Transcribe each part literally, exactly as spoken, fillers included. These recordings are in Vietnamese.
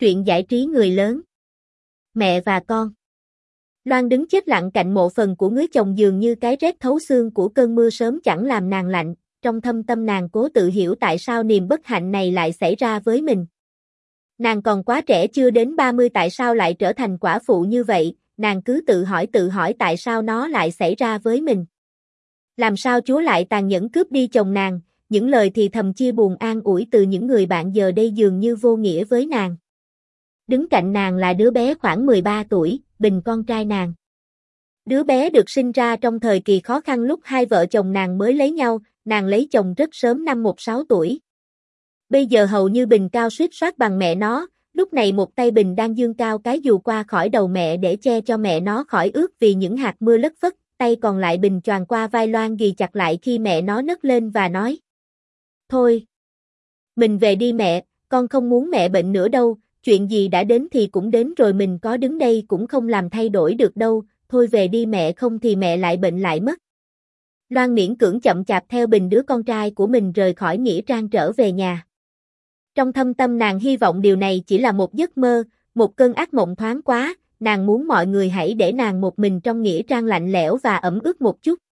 Truyện giải trí người lớn. Mẹ và con. Loan đứng chết lặng cạnh mộ phần của người chồng dường như cái rét thấu xương của cơn mưa sớm chẳng làm nàng lạnh, trong thâm tâm nàng cố tự hiểu tại sao niềm bất hạnh này lại xảy ra với mình. Nàng còn quá trẻ chưa đến ba mươi tại sao lại trở thành quả phụ như vậy, nàng cứ tự hỏi tự hỏi tại sao nó lại xảy ra với mình. Làm sao Chúa lại tàn nhẫn cướp đi chồng nàng, những lời thì thầm chia buồn an ủi từ những người bạn giờ đây dường như vô nghĩa với nàng. Đứng cạnh nàng là đứa bé khoảng mười ba tuổi, Bình con trai nàng. Đứa bé được sinh ra trong thời kỳ khó khăn lúc hai vợ chồng nàng mới lấy nhau, nàng lấy chồng rất sớm năm một sáu tuổi. Bây giờ hầu như Bình cao suýt soát bằng mẹ nó, lúc này một tay Bình đang giương cao cái dù qua khỏi đầu mẹ để che cho mẹ nó khỏi ướt vì những hạt mưa lất phất, tay còn lại Bình choàng qua vai Loan ghì chặt lại khi mẹ nó nấc lên và nói: "Thôi, mình về đi mẹ, con không muốn mẹ bệnh nữa đâu. Chuyện gì đã đến thì cũng đến rồi, mình có đứng đây cũng không làm thay đổi được đâu, thôi về đi mẹ, không thì mẹ lại bệnh lại mất." Loan miễn cưỡng chậm chạp theo Bình đứa con trai của mình rời khỏi nghĩa trang trở về nhà. Trong thâm tâm nàng hy vọng điều này chỉ là một giấc mơ, một cơn ác mộng thoáng quá, nàng muốn mọi người hãy để nàng một mình trong nghĩa trang lạnh lẽo và ẩm ướt một chút.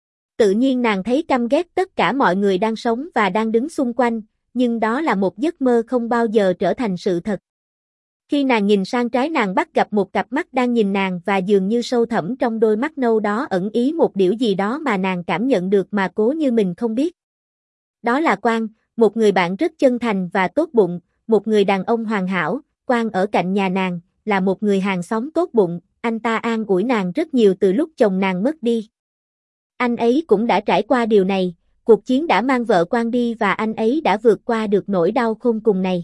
Tự nhiên nàng thấy căm ghét tất cả mọi người đang sống và đang đứng xung quanh, nhưng đó là một giấc mơ không bao giờ trở thành sự thật. Khi nàng nhìn sang trái nàng bắt gặp một cặp mắt đang nhìn nàng và dường như sâu thẳm trong đôi mắt nâu đó ẩn ý một điều gì đó mà nàng cảm nhận được mà cố như mình không biết. Đó là Quang, một người bạn rất chân thành và tốt bụng, một người đàn ông hoàn hảo. Quang ở cạnh nhà nàng, là một người hàng xóm tốt bụng, anh ta an ủi nàng rất nhiều từ lúc chồng nàng mất đi. Anh ấy cũng đã trải qua điều này, cuộc chiến đã mang vợ Quang đi và anh ấy đã vượt qua được nỗi đau khôn cùng này.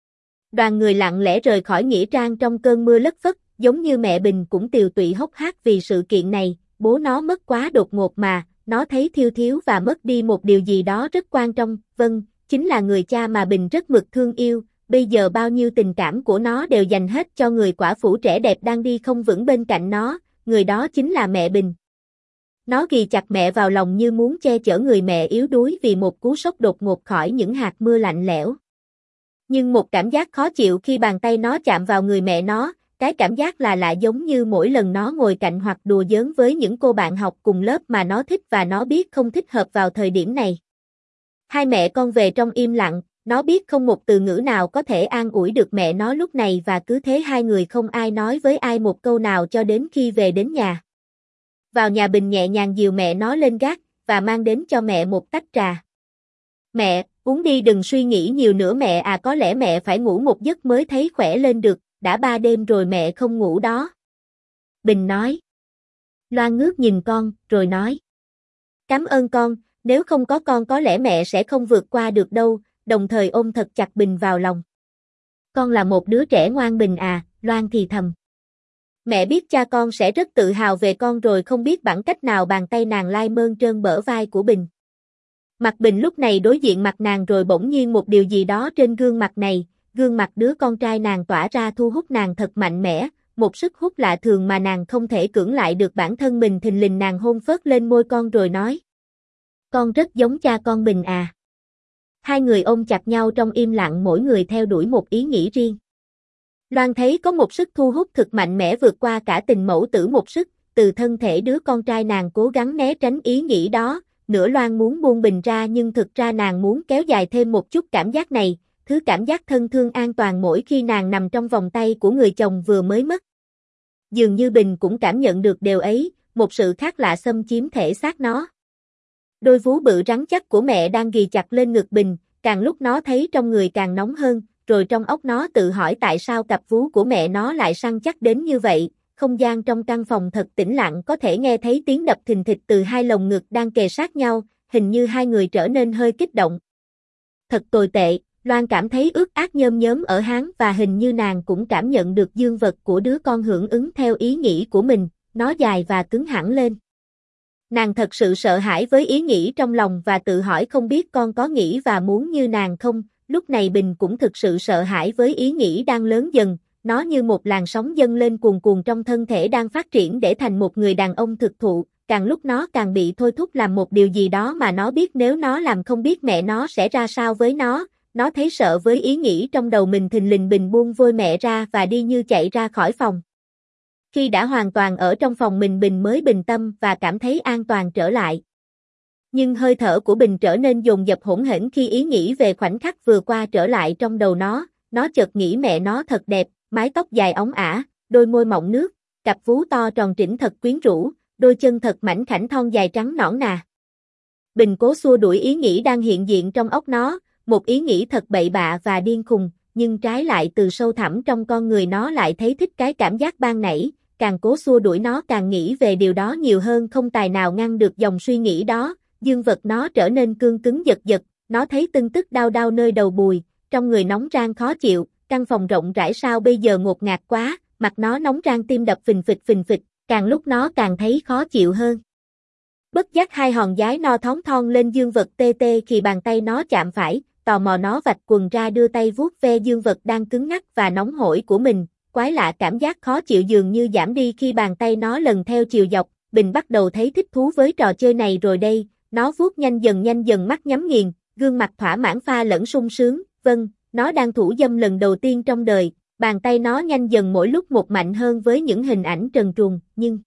Đoàn người lặng lẽ rời khỏi nghĩa trang trong cơn mưa lất phất, giống như mẹ Bình cũng tiều tụy hốc hác vì sự kiện này, bố nó mất quá đột ngột mà, nó thấy thiếu thiếu và mất đi một điều gì đó rất quan trọng, vâng, chính là người cha mà Bình rất mực thương yêu, bây giờ bao nhiêu tình cảm của nó đều dành hết cho người quả phụ trẻ đẹp đang đi không vững bên cạnh nó, người đó chính là mẹ Bình. Nó ghì chặt mẹ vào lòng như muốn che chở người mẹ yếu đuối vì một cú sốc đột ngột khỏi những hạt mưa lạnh lẽo. Nhưng một cảm giác khó chịu khi bàn tay nó chạm vào người mẹ nó, cái cảm giác là lạ giống như mỗi lần nó ngồi cạnh hoặc đùa giỡn với những cô bạn học cùng lớp mà nó thích và nó biết không thích hợp vào thời điểm này. Hai mẹ con về trong im lặng, nó biết không một từ ngữ nào có thể an ủi được mẹ nó lúc này và cứ thế hai người không ai nói với ai một câu nào cho đến khi về đến nhà. Vào nhà Bình nhẹ nhàng dìu mẹ nó lên gác và mang đến cho mẹ một tách trà. "Mẹ, uống đi đừng suy nghĩ nhiều nữa mẹ à, có lẽ mẹ phải ngủ một giấc mới thấy khỏe lên được, đã ba đêm rồi mẹ không ngủ đó." Bình nói. Loan ngước nhìn con, rồi nói: "Cảm ơn con, nếu không có con có lẽ mẹ sẽ không vượt qua được đâu", đồng thời ôm thật chặt Bình vào lòng. "Con là một đứa trẻ ngoan Bình à", Loan thì thầm. "Mẹ biết cha con sẽ rất tự hào về con rồi." Không biết bằng cách nào bàn tay nàng lai mơn trơn bở vai của Bình. Mặt Bình lúc này đối diện mặt nàng rồi bỗng nhiên một điều gì đó trên gương mặt này, gương mặt đứa con trai nàng tỏa ra thu hút nàng thật mạnh mẽ, một sức hút lạ thường mà nàng không thể cưỡng lại được bản thân mình. Thình lình nàng hôn phớt lên môi con rồi nói: "Con rất giống cha con Bình à." Hai người ôm chặt nhau trong im lặng, mỗi người theo đuổi một ý nghĩ riêng. Loan thấy có một sức thu hút thực mạnh mẽ vượt qua cả tình mẫu tử một sức, từ thân thể đứa con trai nàng cố gắng né tránh ý nghĩ đó, nửa Loan muốn buông Bình ra nhưng thực ra nàng muốn kéo dài thêm một chút cảm giác này, thứ cảm giác thân thương an toàn mỗi khi nàng nằm trong vòng tay của người chồng vừa mới mất. Dường như Bình cũng cảm nhận được điều ấy, một sự khác lạ xâm chiếm thể xác nó. Đôi vú bự rắn chắc của mẹ đang ghì chặt lên ngực Bình, càng lúc nó thấy trong người càng nóng hơn, rồi trong óc nó tự hỏi tại sao cặp vú của mẹ nó lại săn chắc đến như vậy. Không gian trong căn phòng thật tĩnh lặng, có thể nghe thấy tiếng đập thình thịch từ hai lồng ngực đang kề sát nhau, hình như hai người trở nên hơi kích động. Thật tồi tệ, Loan cảm thấy ướt át nhơm nhớm ở háng và hình như nàng cũng cảm nhận được dương vật của đứa con hưởng ứng theo ý nghĩ của mình, nó dài và cứng hẳn lên. Nàng thật sự sợ hãi với ý nghĩ trong lòng và tự hỏi không biết con có nghĩ và muốn như nàng không. Lúc này Bình cũng thực sự sợ hãi với ý nghĩ đang lớn dần. Nó như một làn sóng dâng lên cuồn cuộn trong thân thể đang phát triển để thành một người đàn ông thực thụ, càng lúc nó càng bị thôi thúc làm một điều gì đó mà nó biết nếu nó làm không biết mẹ nó sẽ ra sao với nó, nó thấy sợ với ý nghĩ trong đầu mình thình lình bình buông vôi mẹ ra và đi như chạy ra khỏi phòng. Khi đã hoàn toàn ở trong phòng mình Bình mới bình tâm và cảm thấy an toàn trở lại. Nhưng hơi thở của Bình trở nên dồn dập hỗn hển khi ý nghĩ về khoảnh khắc vừa qua trở lại trong đầu nó, nó chợt nghĩ mẹ nó thật đẹp, mái tóc dài óng ả, đôi môi mọng nước, cặp vú to tròn trĩnh thật quyến rũ, đôi chân thật mảnh khảnh thon dài trắng nõn nà. Bình cố xua đuổi ý nghĩ đang hiện diện trong óc nó, một ý nghĩ thật bậy bạ và điên khùng, nhưng trái lại từ sâu thẳm trong con người nó lại thấy thích cái cảm giác ban nãy, càng cố xua đuổi nó càng nghĩ về điều đó nhiều hơn không tài nào ngăn được dòng suy nghĩ đó, dương vật nó trở nên cương cứng giật giật, nó thấy tưng tức đau đau nơi đầu bùi, trong người nóng rang khó chịu, căn phòng rộng rãi sao bây giờ ngột ngạt quá, mặt nó nóng rang tim đập phình phịch phình phịch, càng lúc nó càng thấy khó chịu hơn. Bất giác hai hòn giái no thón thon lên dương vật tê tê khi bàn tay nó chạm phải, tò mò nó vạch quần ra đưa tay vuốt ve dương vật đang cứng ngắc và nóng hổi của mình, quái lạ cảm giác khó chịu dường như giảm đi khi bàn tay nó lần theo chiều dọc, Bình bắt đầu thấy thích thú với trò chơi này rồi đây, nó vuốt nhanh dần nhanh dần mắt nhắm nghiền, gương mặt thỏa mãn pha lẫn sung sướng, vâng, nó đang thủ dâm lần đầu tiên trong đời, bàn tay nó nhanh dần mỗi lúc một mạnh hơn với những hình ảnh trần truồng, nhưng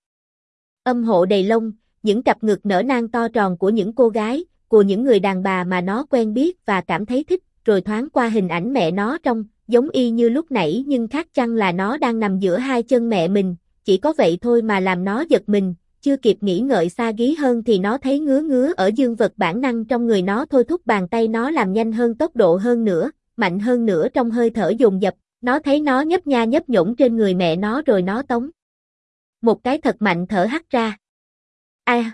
âm hộ đầy lông, những cặp ngực nở nang to tròn của những cô gái, của những người đàn bà mà nó quen biết và cảm thấy thích, rồi thoáng qua hình ảnh mẹ nó trông, giống y như lúc nãy nhưng khác chăng là nó đang nằm giữa hai chân mẹ mình, chỉ có vậy thôi mà làm nó giật mình, chưa kịp nghĩ ngợi xa gí hơn thì nó thấy ngứa ngứa ở dương vật bản năng trong người nó thôi thúc bàn tay nó làm nhanh hơn tốc độ hơn nữa, mạnh hơn nữa trong hơi thở dồn dập, nó thấy nó nhấp nha nhấp nhổn trên người mẹ nó rồi nó tống một cái thật mạnh thở hắt ra. A. À.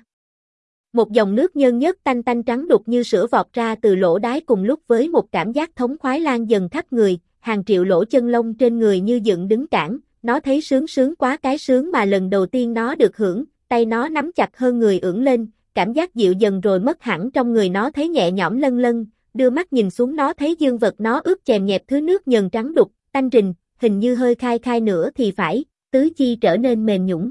Một dòng nước nhơn nhớt tanh tanh trắng đục như sữa vọt ra từ lỗ đái cùng lúc với một cảm giác thống khoái lan dần khắp người, hàng triệu lỗ chân lông trên người như dựng đứng cản, nó thấy sướng sướng quá cái sướng mà lần đầu tiên nó được hưởng, tay nó nắm chặt hơn người ưỡn lên, cảm giác dịu dần rồi mất hẳn trong người nó thấy nhẹ nhõm lân lân, đưa mắt nhìn xuống nó thấy dương vật nó ướt chèm nhẹp thứ nước nhờn trắng đục, tanh rình, hình như hơi khai khai nữa thì phải, tứ chi trở nên mềm nhũn.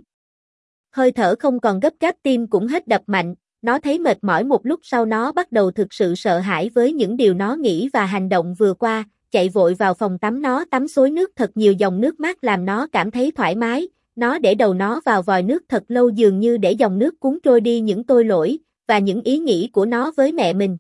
Hơi thở không còn gấp gáp tim cũng hết đập mạnh, nó thấy mệt mỏi một lúc sau nó bắt đầu thực sự sợ hãi với những điều nó nghĩ và hành động vừa qua, chạy vội vào phòng tắm nó tắm xối nước thật nhiều dòng nước mát làm nó cảm thấy thoải mái, nó để đầu nó vào vòi nước thật lâu dường như để dòng nước cuốn trôi đi những tội lỗi, và những ý nghĩ của nó với mẹ mình.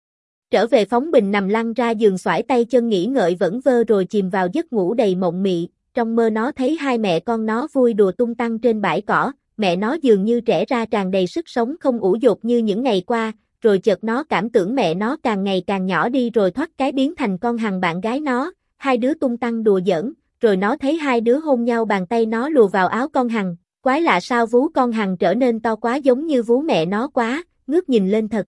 Trở về phóng Bình nằm lăn ra giường xoải tay chân nghĩ ngợi vẩn vơ rồi chìm vào giấc ngủ đầy mộng mị, trong mơ nó thấy hai mẹ con nó vui đùa tung tăng trên bãi cỏ, mẹ nó dường như trẻ ra tràn đầy sức sống không ủ dột như những ngày qua, rồi chợt nó cảm tưởng mẹ nó càng ngày càng nhỏ đi rồi thoát cái biến thành con Hằng bạn gái nó, hai đứa tung tăng đùa giỡn, rồi nó thấy hai đứa hôn nhau bàn tay nó lùa vào áo con Hằng, quái lạ sao vú con Hằng trở nên to quá giống như vú mẹ nó quá, ngước nhìn lên thật.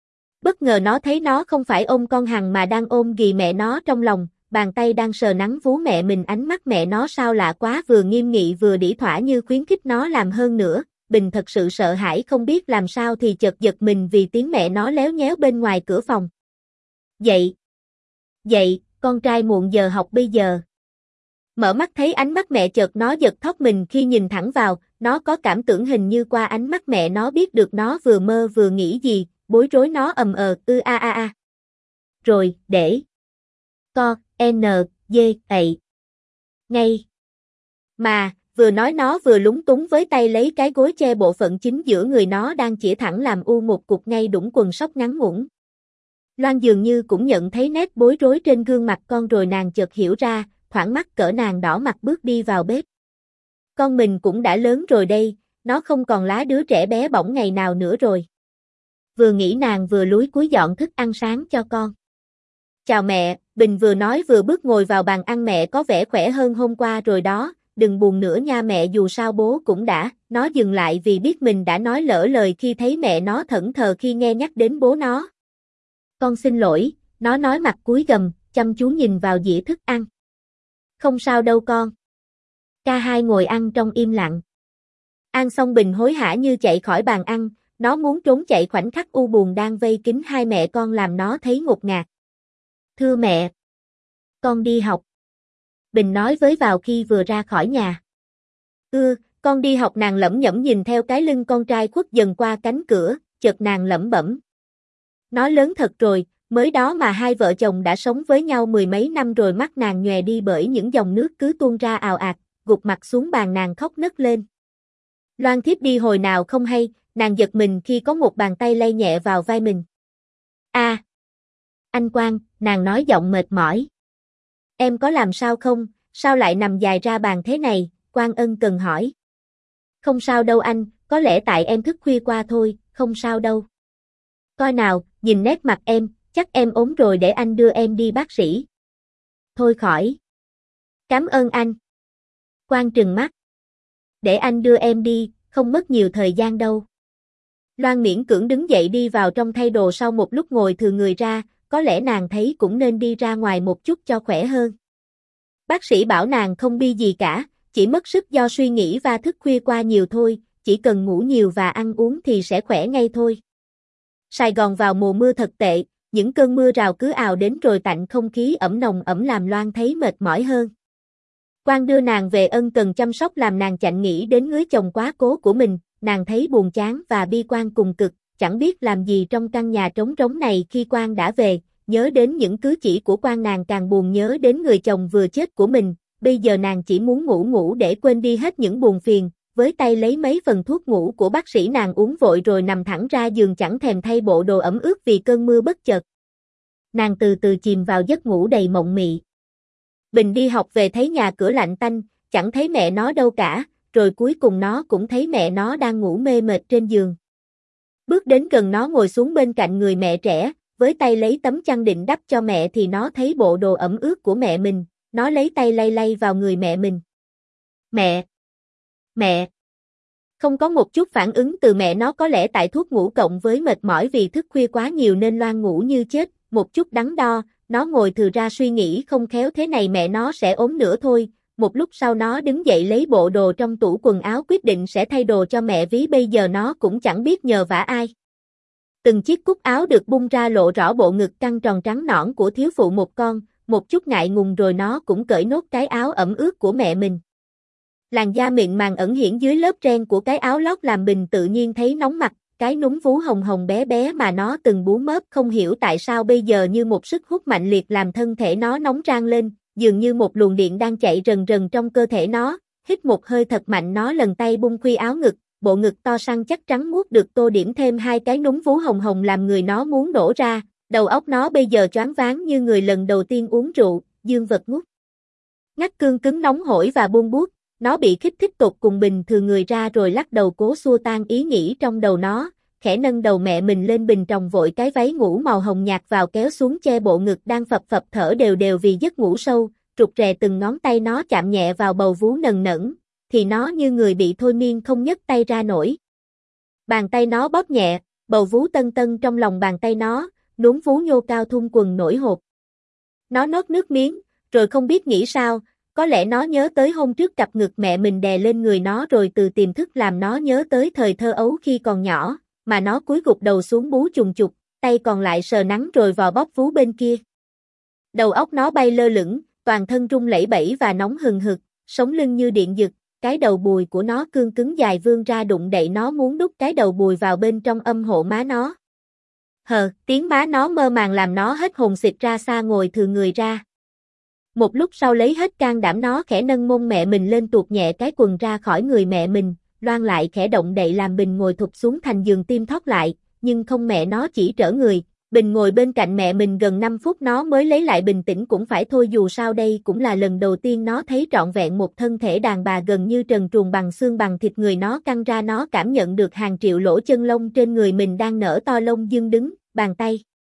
Bất ngờ nó thấy nó không phải ôm con Hằng mà đang ôm ghì mẹ nó trong lòng, bàn tay đang sờ nắn vú mẹ mình ánh mắt mẹ nó sao lạ quá vừa nghiêm nghị vừa đĩ thỏa như khuyến khích nó làm hơn nữa, Bình thật sự sợ hãi không biết làm sao thì chợt giật mình vì tiếng mẹ nó léo nhéo bên ngoài cửa phòng. Dậy! Dậy, con trai muộn giờ học bây giờ. Mở mắt thấy ánh mắt mẹ chợt nó giật thót mình khi nhìn thẳng vào, nó có cảm tưởng hình như qua ánh mắt mẹ nó biết được nó vừa mơ vừa nghĩ gì, bối rối nó ầm ờ ư a a a. Rồi, để. Co, N, D, ậy. Ngay. Mà, vừa nói nó vừa lúng túng với tay lấy cái gối che bộ phận chính giữa người nó đang chĩa thẳng làm u một cục ngay đũng quần sóc ngắn ngủn. Loan dường như cũng nhận thấy nét bối rối trên gương mặt con rồi nàng chợt hiểu ra, thoảng mắt cỡ nàng đỏ mặt bước đi vào bếp. Con mình cũng đã lớn rồi đây, nó không còn lá đứa trẻ bé bỏng ngày nào nữa rồi. Vừa nghĩ nàng vừa lúi cúi dọn thức ăn sáng cho con. Chào mẹ, Bình vừa nói vừa bước ngồi vào bàn ăn mẹ có vẻ khỏe hơn hôm qua rồi đó, đừng buồn nữa nha mẹ dù sao bố cũng đã, nó dừng lại vì biết mình đã nói lỡ lời khi thấy mẹ nó thẫn thờ khi nghe nhắc đến bố nó. Con xin lỗi, nó nói mặt cúi gằm, chăm chú nhìn vào dĩa thức ăn. Không sao đâu con. Cả hai ngồi ăn trong im lặng. Ăn xong Bình hối hả như chạy khỏi bàn ăn, nó muốn trốn chạy khoảnh khắc u buồn đang vây kín hai mẹ con làm nó thấy ngột ngạt. Thưa mẹ, con đi học. Bình nói với vào khi vừa ra khỏi nhà. Ừ, con đi học nàng lẩm nhẩm nhìn theo cái lưng con trai khuất dần qua cánh cửa, chợt nàng lẩm bẩm. Nó lớn thật rồi, Mới đó mà hai vợ chồng đã sống với nhau mười mấy năm rồi. Mắt nàng nhòe đi bởi những dòng nước cứ tuôn ra ào ạt, gục mặt xuống bàn nàng khóc nấc lên. Loan thiếp đi hồi nào không hay, nàng giật mình khi có một bàn tay lay nhẹ vào vai mình. A, à, anh Quang, nàng nói giọng mệt mỏi. Em có làm sao không, sao lại nằm dài ra bàn thế này, Quang ân cần hỏi. Không sao đâu anh, có lẽ tại em thức khuya qua thôi, không sao đâu. Coi nào, nhìn nét mặt em, chắc em ốm rồi, để anh đưa em đi bác sĩ. Thôi khỏi. Cảm ơn anh. Quang trừng mắt. Để anh đưa em đi, không mất nhiều thời gian đâu. Loan miễn cưỡng đứng dậy đi vào trong thay đồ, sau một lúc ngồi thừ người ra, có lẽ nàng thấy cũng nên đi ra ngoài một chút cho khỏe hơn. Bác sĩ bảo nàng không bi gì cả, chỉ mất sức do suy nghĩ và thức khuya qua nhiều thôi, chỉ cần ngủ nhiều và ăn uống thì sẽ khỏe ngay thôi. Sài Gòn vào mùa mưa thật tệ, những cơn mưa rào cứ ào đến rồi tạnh, không khí ẩm nồng ẩm làm Loan thấy mệt mỏi hơn. Quang đưa nàng về ân cần chăm sóc làm nàng chạnh nghĩ đến người chồng quá cố của mình, nàng thấy buồn chán và bi quan cùng cực, chẳng biết làm gì trong căn nhà trống trống này. Khi Quang đã về, nhớ đến những cử chỉ của Quang nàng càng buồn, nhớ đến người chồng vừa chết của mình, bây giờ nàng chỉ muốn ngủ ngủ để quên đi hết những buồn phiền. Với tay lấy mấy phần thuốc ngủ của bác sĩ, nàng uống vội rồi nằm thẳng ra giường, chẳng thèm thay bộ đồ ẩm ướt vì cơn mưa bất chợt. Nàng từ từ chìm vào giấc ngủ đầy mộng mị. Bình đi học về thấy nhà cửa lạnh tanh, chẳng thấy mẹ nó đâu cả, rồi cuối cùng nó cũng thấy mẹ nó đang ngủ mê mệt trên giường. Bước đến gần nó ngồi xuống bên cạnh người mẹ trẻ, với tay lấy tấm chăn định đắp cho mẹ thì nó thấy bộ đồ ẩm ướt của mẹ mình, nó lấy tay lay lay vào người mẹ mình. Mẹ! Mẹ! Không có một chút phản ứng từ mẹ nó, có lẽ tại thuốc ngủ cộng với mệt mỏi vì thức khuya quá nhiều nên Loan ngủ như chết. Một chút đắn đo, nó ngồi thừ ra suy nghĩ, không khéo thế này mẹ nó sẽ ốm nữa thôi. Một lúc sau nó đứng dậy lấy bộ đồ trong tủ quần áo, quyết định sẽ thay đồ cho mẹ, ví bây giờ nó cũng chẳng biết nhờ vả ai. Từng chiếc cúc áo được bung ra lộ rõ bộ ngực căng tròn trắng nõn của thiếu phụ một con, một chút ngại ngùng rồi nó cũng cởi nốt cái áo ẩm ướt của mẹ mình. Làn da mịn màng ẩn hiển dưới lớp ren của cái áo lót làm Bình tự nhiên thấy nóng mặt, cái núm vú hồng hồng bé bé mà nó từng bú mớp không hiểu tại sao bây giờ như một sức hút mạnh liệt làm thân thể nó nóng rang lên, dường như một luồng điện đang chạy rần rần trong cơ thể nó. Hít một hơi thật mạnh, nó lần tay bung khuy áo ngực, bộ ngực to săn chắc trắng muốt được tô điểm thêm hai cái núm vú hồng hồng làm người nó muốn nổ ra. Đầu óc nó bây giờ choáng váng như người lần đầu tiên uống rượu, dương vật ngút ngắt cương cứng nóng hổi và buông buốt. Nó bị kích thích tột cùng, bình thường người ra rồi lắc đầu cố xua tan ý nghĩ trong đầu nó, khẽ nâng đầu mẹ mình lên. Bình tròng vội cái váy ngủ màu hồng nhạt vào kéo xuống che bộ ngực đang phập phập thở đều đều vì giấc ngủ sâu, rụt rè từng ngón tay nó chạm nhẹ vào bầu vú nần nẫn, thì nó như người bị thôi miên không nhấc tay ra nổi. Bàn tay nó bóp nhẹ, bầu vú tân tân trong lòng bàn tay nó, núm vú nhô cao thun quần nổi hột. Nó nuốt nước miếng, rồi không biết nghĩ sao. Có lẽ nó nhớ tới hôm trước cặp ngực mẹ mình đè lên người nó rồi từ tiềm thức làm nó nhớ tới thời thơ ấu khi còn nhỏ, mà nó cúi gục đầu xuống bú chùng chục, tay còn lại sờ nắng rồi vò bóp vú bên kia. Đầu óc nó bay lơ lửng, toàn thân rung lẩy bẩy và nóng hừng hực, sống lưng như điện giật, cái đầu bùi của nó cương cứng dài vươn ra đụng đậy nó muốn đút cái đầu bùi vào bên trong âm hộ má nó. Hờ, tiếng má nó mơ màng làm nó hết hồn xịt ra xa ngồi thừ người ra. Một lúc sau lấy hết can đảm nó khẽ nâng mông mẹ mình lên tuột nhẹ cái quần ra khỏi người mẹ mình, Loan lại khẽ động đậy làm Bình ngồi thụp xuống thành giường tim thót lại, nhưng không, mẹ nó chỉ trở người. Bình ngồi bên cạnh mẹ mình gần năm phút nó mới lấy lại bình tĩnh, cũng phải thôi, dù sao đây cũng là lần đầu tiên nó thấy trọn vẹn một thân thể đàn bà gần như trần truồng bằng xương bằng thịt. Người nó căng ra, nó cảm nhận được hàng triệu lỗ chân lông trên người mình đang nở to lông dương đứng, bàn tay.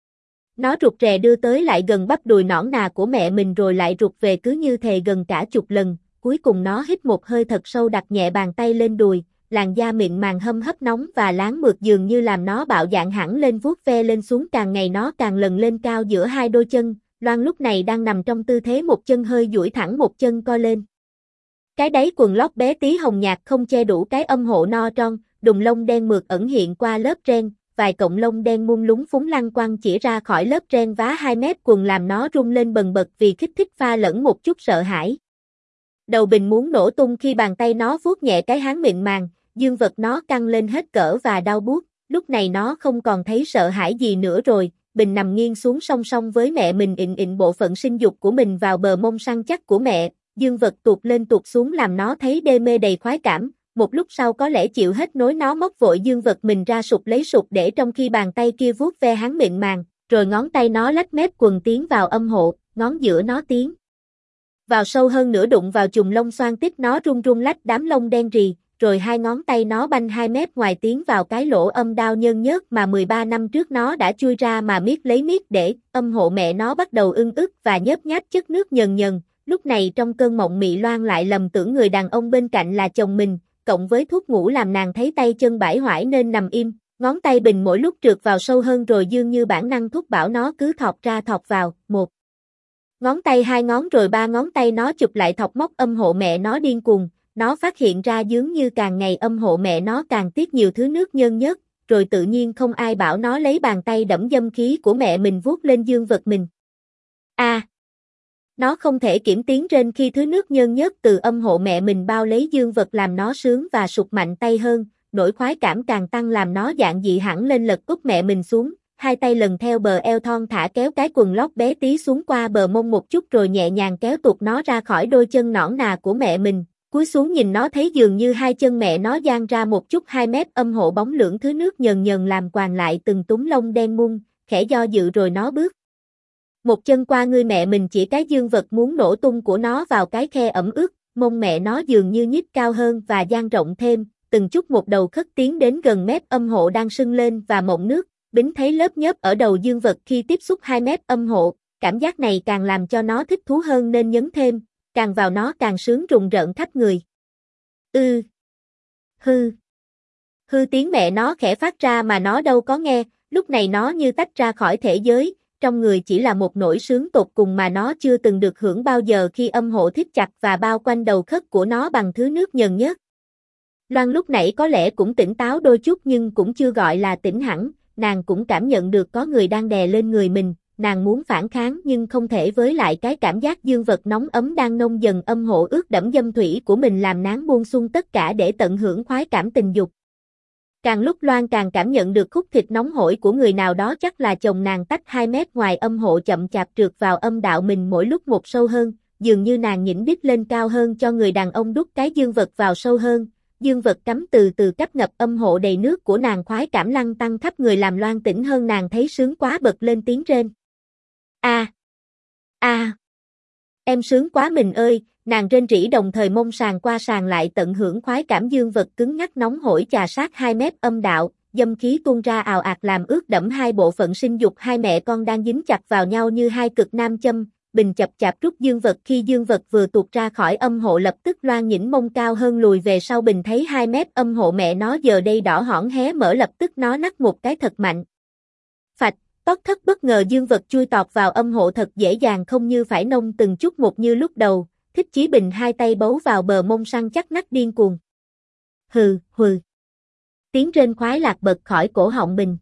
Nó rụt rè đưa tới lại gần bắp đùi nõn nà của mẹ mình rồi lại rụt về, cứ như thề gần cả chục lần. Cuối cùng nó hít một hơi thật sâu, đặt nhẹ bàn tay lên đùi, làn da mịn màng hâm hấp nóng và láng mượt dường như làm nó bạo dạn hẳn lên, vuốt ve lên xuống, càng ngày nó càng lần lên cao giữa hai đôi chân. Loan lúc này đang nằm trong tư thế một chân hơi duỗi thẳng, một chân co lên. Cái đáy quần lót bé tí hồng nhạt không che đủ cái âm hộ no tròn, đùng lông đen mượt ẩn hiện qua lớp ren, vài cọng lông đen mung lúng phúng lăng quăng chỉ ra khỏi lớp ren vá hai mét quần làm nó rung lên bần bật vì kích thích pha lẫn một chút sợ hãi. Đầu Bình muốn nổ tung khi bàn tay nó vuốt nhẹ cái háng mịn màng, dương vật nó căng lên hết cỡ và đau buốt. Lúc này nó không còn thấy sợ hãi gì nữa rồi, Bình nằm nghiêng xuống song song với mẹ mình ịn ịn bộ phận sinh dục của mình vào bờ mông săn chắc của mẹ, dương vật tuột lên tuột xuống làm nó thấy đê mê đầy khoái cảm, một lúc sau có lẽ chịu hết nối nó móc vội dương vật mình ra sụp lấy sụp để trong khi bàn tay kia vuốt ve hắn mịn màng, rồi ngón tay nó lách mép quần tiến vào âm hộ, ngón giữa nó tiến vào sâu hơn nữa đụng vào chùm lông xoăn tít nó rung rung lách đám lông đen rì, rồi hai ngón tay nó banh hai mép ngoài tiến vào cái lỗ âm đao nhơn nhớt mà mười ba năm trước nó đã chui ra mà miết lấy miết để, âm hộ mẹ nó bắt đầu ưng ức và nhớp nháp chất nước nhần nhần, lúc này trong cơn mộng mị Loan lại lầm tưởng người đàn ông bên cạnh là chồng mình, cộng với thuốc ngủ làm nàng thấy tay chân bãi hoải nên nằm im, ngón tay Bình mỗi lúc trượt vào sâu hơn rồi dương như bản năng thúc bảo nó cứ thọt ra thọt vào, một ngón tay hai ngón rồi ba ngón tay nó chụp lại thọc móc âm hộ mẹ nó điên cuồng, nó phát hiện ra dường như càng ngày âm hộ mẹ nó càng tiết nhiều thứ nước nhơn nhớt, rồi tự nhiên không ai bảo nó lấy bàn tay đẫm dâm khí của mẹ mình vuốt lên dương vật mình. A, à, nó không thể kiểm tiến trên khi thứ nước nhơn nhớt từ âm hộ mẹ mình bao lấy dương vật làm nó sướng và sụt mạnh tay hơn, nỗi khoái cảm càng tăng làm nó dạn dị hẳn lên lật úp mẹ mình xuống, hai tay lần theo bờ eo thon thả kéo cái quần lót bé tí xuống qua bờ mông một chút rồi nhẹ nhàng kéo tuột nó ra khỏi đôi chân nõn nà của mẹ mình, cúi xuống nhìn nó thấy dường như hai chân mẹ nó dang ra một chút hai mét âm hộ bóng lưỡng thứ nước nhờn nhờn làm quàng lại từng túng lông đen muôn, khẽ do dự rồi nó bước một chân qua người mẹ mình chỉ cái dương vật muốn nổ tung của nó vào cái khe ẩm ướt, mông mẹ nó dường như nhích cao hơn và dang rộng thêm, từng chút một đầu khất tiến đến gần mép âm hộ đang sưng lên và mộng nước, Bính thấy lớp nhớp ở đầu dương vật khi tiếp xúc hai mép âm hộ, cảm giác này càng làm cho nó thích thú hơn nên nhấn thêm, càng vào nó càng sướng rùng rợn khắp người. Ư. Hư. Hư tiếng mẹ nó khẽ phát ra mà nó đâu có nghe, lúc này nó như tách ra khỏi thể giới, trong người chỉ là một nỗi sướng tột cùng mà nó chưa từng được hưởng bao giờ khi âm hộ thít chặt và bao quanh đầu khất của nó bằng thứ nước nhờn nhớt. Loan lúc nãy có lẽ cũng tỉnh táo đôi chút nhưng cũng chưa gọi là tỉnh hẳn, nàng cũng cảm nhận được có người đang đè lên người mình, nàng muốn phản kháng nhưng không thể với lại cái cảm giác dương vật nóng ấm đang nông dần âm hộ ướt đẫm dâm thủy của mình làm nàng buông xuông tất cả để tận hưởng khoái cảm tình dục. Càng lúc Loan càng cảm nhận được khúc thịt nóng hổi của người nào đó chắc là chồng nàng tách hai mét ngoài âm hộ chậm chạp trượt vào âm đạo mình mỗi lúc một sâu hơn, dường như nàng nhỉnh đít lên cao hơn cho người đàn ông đút cái dương vật vào sâu hơn, dương vật cắm từ từ cấp ngập âm hộ đầy nước của nàng khoái cảm lăn tăng khắp người làm Loan tỉnh hơn nàng thấy sướng quá bật lên tiếng rên. A, a, em sướng quá mình ơi, nàng rên rỉ đồng thời mông sàn qua sàn lại tận hưởng khoái cảm dương vật cứng ngắc nóng hổi chà sát hai mép âm đạo, dâm khí tuôn ra ào ạt làm ướt đẫm hai bộ phận sinh dục hai mẹ con đang dính chặt vào nhau như hai cực nam châm. Bình chập chạp rút dương vật khi dương vật vừa tuột ra khỏi âm hộ lập tức Loan nhỉnh mông cao hơn lùi về sau Bình thấy hai mép âm hộ mẹ nó giờ đây đỏ hỏn hé mở lập tức nó nắc một cái thật mạnh. Phạch, tót thất bất ngờ dương vật chui tọt vào âm hộ thật dễ dàng không như phải nông từng chút một như lúc đầu, Thích Chí Bình hai tay bấu vào bờ mông săn chắc nắc điên cuồng. Hừ, hừ. Tiếng rên khoái lạc bật khỏi cổ họng Bình.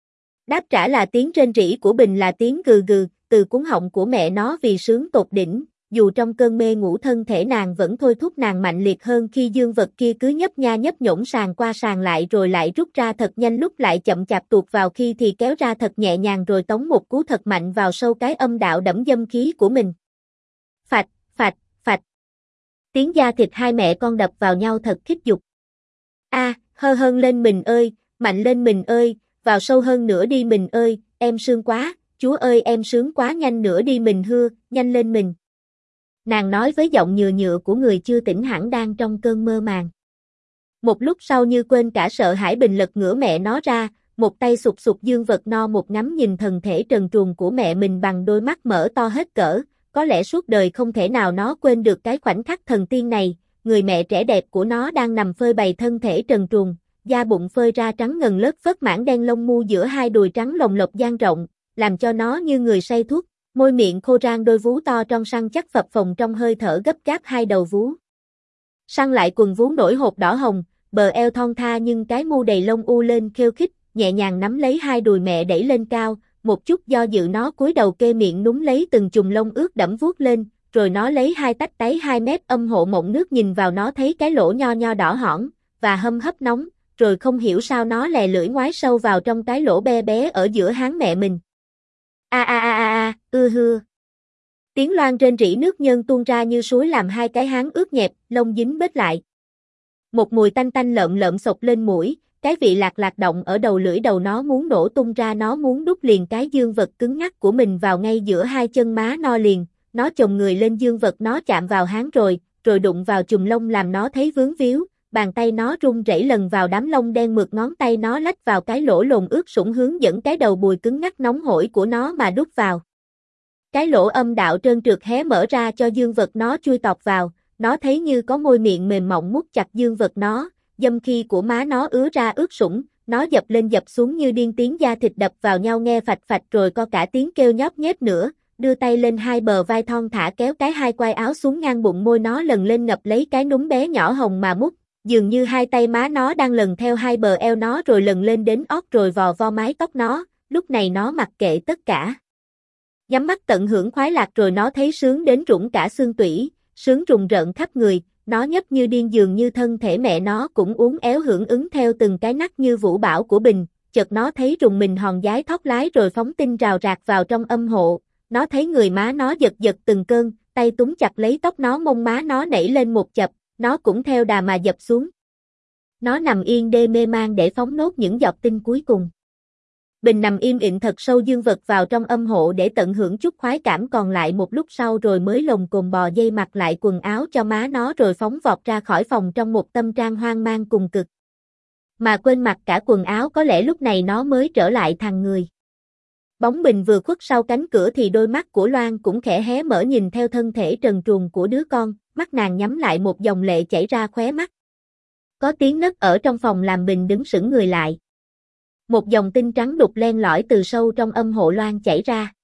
Đáp trả là tiếng rên rỉ của Bình là tiếng gừ gừ, từ cuống họng của mẹ nó vì sướng tột đỉnh, dù trong cơn mê ngủ thân thể nàng vẫn thôi thúc nàng mạnh liệt hơn khi dương vật kia cứ nhấp nha nhấp nhổn sàn qua sàn lại rồi lại rút ra thật nhanh lúc lại chậm chạp tuột vào khi thì kéo ra thật nhẹ nhàng rồi tống một cú thật mạnh vào sâu cái âm đạo đẫm dâm khí của mình. Phạch, phạch, phạch. Tiếng da thịt hai mẹ con đập vào nhau thật khích dục. A, à, hơ hơn lên mình ơi, mạnh lên mình ơi, vào sâu hơn nữa đi mình ơi, em sướng quá. Chúa ơi em sướng quá nhanh nữa đi mình hưa, nhanh lên mình. Nàng nói với giọng nhựa nhựa của người chưa tỉnh hẳn đang trong cơn mơ màng. Một lúc sau như quên cả sợ hãi Bình lật ngửa mẹ nó ra, một tay sụp sụp dương vật no một ngắm nhìn thần thể trần truồng của mẹ mình bằng đôi mắt mở to hết cỡ, có lẽ suốt đời không thể nào nó quên được cái khoảnh khắc thần tiên này, người mẹ trẻ đẹp của nó đang nằm phơi bày thân thể trần truồng, da bụng phơi ra trắng ngần lớp phớt mảng đen lông mu giữa hai đùi trắng lồng lộc dang rộng, làm cho nó như người say thuốc, môi miệng khô rang đôi vú to trong săn chắc phập phồng trong hơi thở gấp gáp hai đầu vú. Săn lại quần vú nổi hột đỏ hồng, bờ eo thon tha nhưng cái mu đầy lông u lên khêu khích, nhẹ nhàng nắm lấy hai đùi mẹ đẩy lên cao, một chút do dự nó cúi đầu kê miệng núm lấy từng chùm lông ướt đẫm vuốt lên, rồi nó lấy hai tách táy hai mét âm hộ mộng nước nhìn vào nó thấy cái lỗ nho nho đỏ hỏn và hâm hấp nóng, rồi không hiểu sao nó lè lưỡi ngoái sâu vào trong cái lỗ be bé ở giữa háng mẹ mình. A a a a a, ư hưa. Tiếng Loan rên rỉ nước nhân tuôn ra như suối làm hai cái háng ướt nhẹp, lông dính bết lại. Một mùi tanh tanh lợm lợm xộc lên mũi, cái vị lạc lạc động ở đầu lưỡi đầu nó muốn nổ tung ra, nó muốn đút liền cái dương vật cứng ngắc của mình vào ngay giữa hai chân má no liền, nó chồng người lên dương vật nó chạm vào háng rồi, rồi đụng vào chùm lông làm nó thấy vướng víu, bàn tay nó run rẩy lần vào đám lông đen mượt, ngón tay nó lách vào cái lỗ lồn ướt sũng hướng dẫn cái đầu bùi cứng ngắc nóng hổi của nó mà đút vào. Cái lỗ âm đạo trơn trượt hé mở ra cho dương vật nó chui tọt vào, nó thấy như có môi miệng mềm mỏng mút chặt dương vật nó, dâm khi của má nó ứa ra ướt sũng, nó dập lên dập xuống như điên, tiếng da thịt đập vào nhau nghe phạch phạch rồi có cả tiếng kêu nhóp nhép nữa, đưa tay lên hai bờ vai thon thả kéo cái hai quai áo xuống ngang bụng, môi nó lần lên ngập lấy cái núm bé nhỏ hồng mà mút, dường như hai tay má nó đang lần theo hai bờ eo nó rồi lần lên đến ót rồi vò vo mái tóc nó, lúc này nó mặc kệ tất cả. Nhắm mắt tận hưởng khoái lạc rồi nó thấy sướng đến rụng cả xương tủy, sướng rùng rợn khắp người, nó nhấp như điên, dường như thân thể mẹ nó cũng uốn éo hưởng ứng theo từng cái nắc như vũ bão của bình, chợt nó thấy rùng mình hòn giái thót lái rồi phóng tinh rào rạc vào trong âm hộ, nó thấy người má nó giật giật từng cơn, tay túm chặt lấy tóc nó, mông má nó nảy lên một chập, nó cũng theo đà mà dập xuống. Nó nằm yên đê mê man để phóng nốt những giọt tinh cuối cùng. Bình nằm im ịnh thật sâu dương vật vào trong âm hộ để tận hưởng chút khoái cảm còn lại, một lúc sau rồi mới lồng cồn bò dây mặc lại quần áo cho má nó rồi phóng vọt ra khỏi phòng trong một tâm trạng hoang mang cùng cực. Mà quên mặc cả quần áo, có lẽ lúc này nó mới trở lại thằng người. Bóng Bình vừa khuất sau cánh cửa thì đôi mắt của Loan cũng khẽ hé mở nhìn theo thân thể trần truồng của đứa con, mắt nàng nhắm lại, một dòng lệ chảy ra khóe mắt. Có tiếng nấc ở trong phòng làm Bình đứng sững người lại. Một dòng tinh trắng đục len lỏi từ sâu trong âm hộ Loan chảy ra.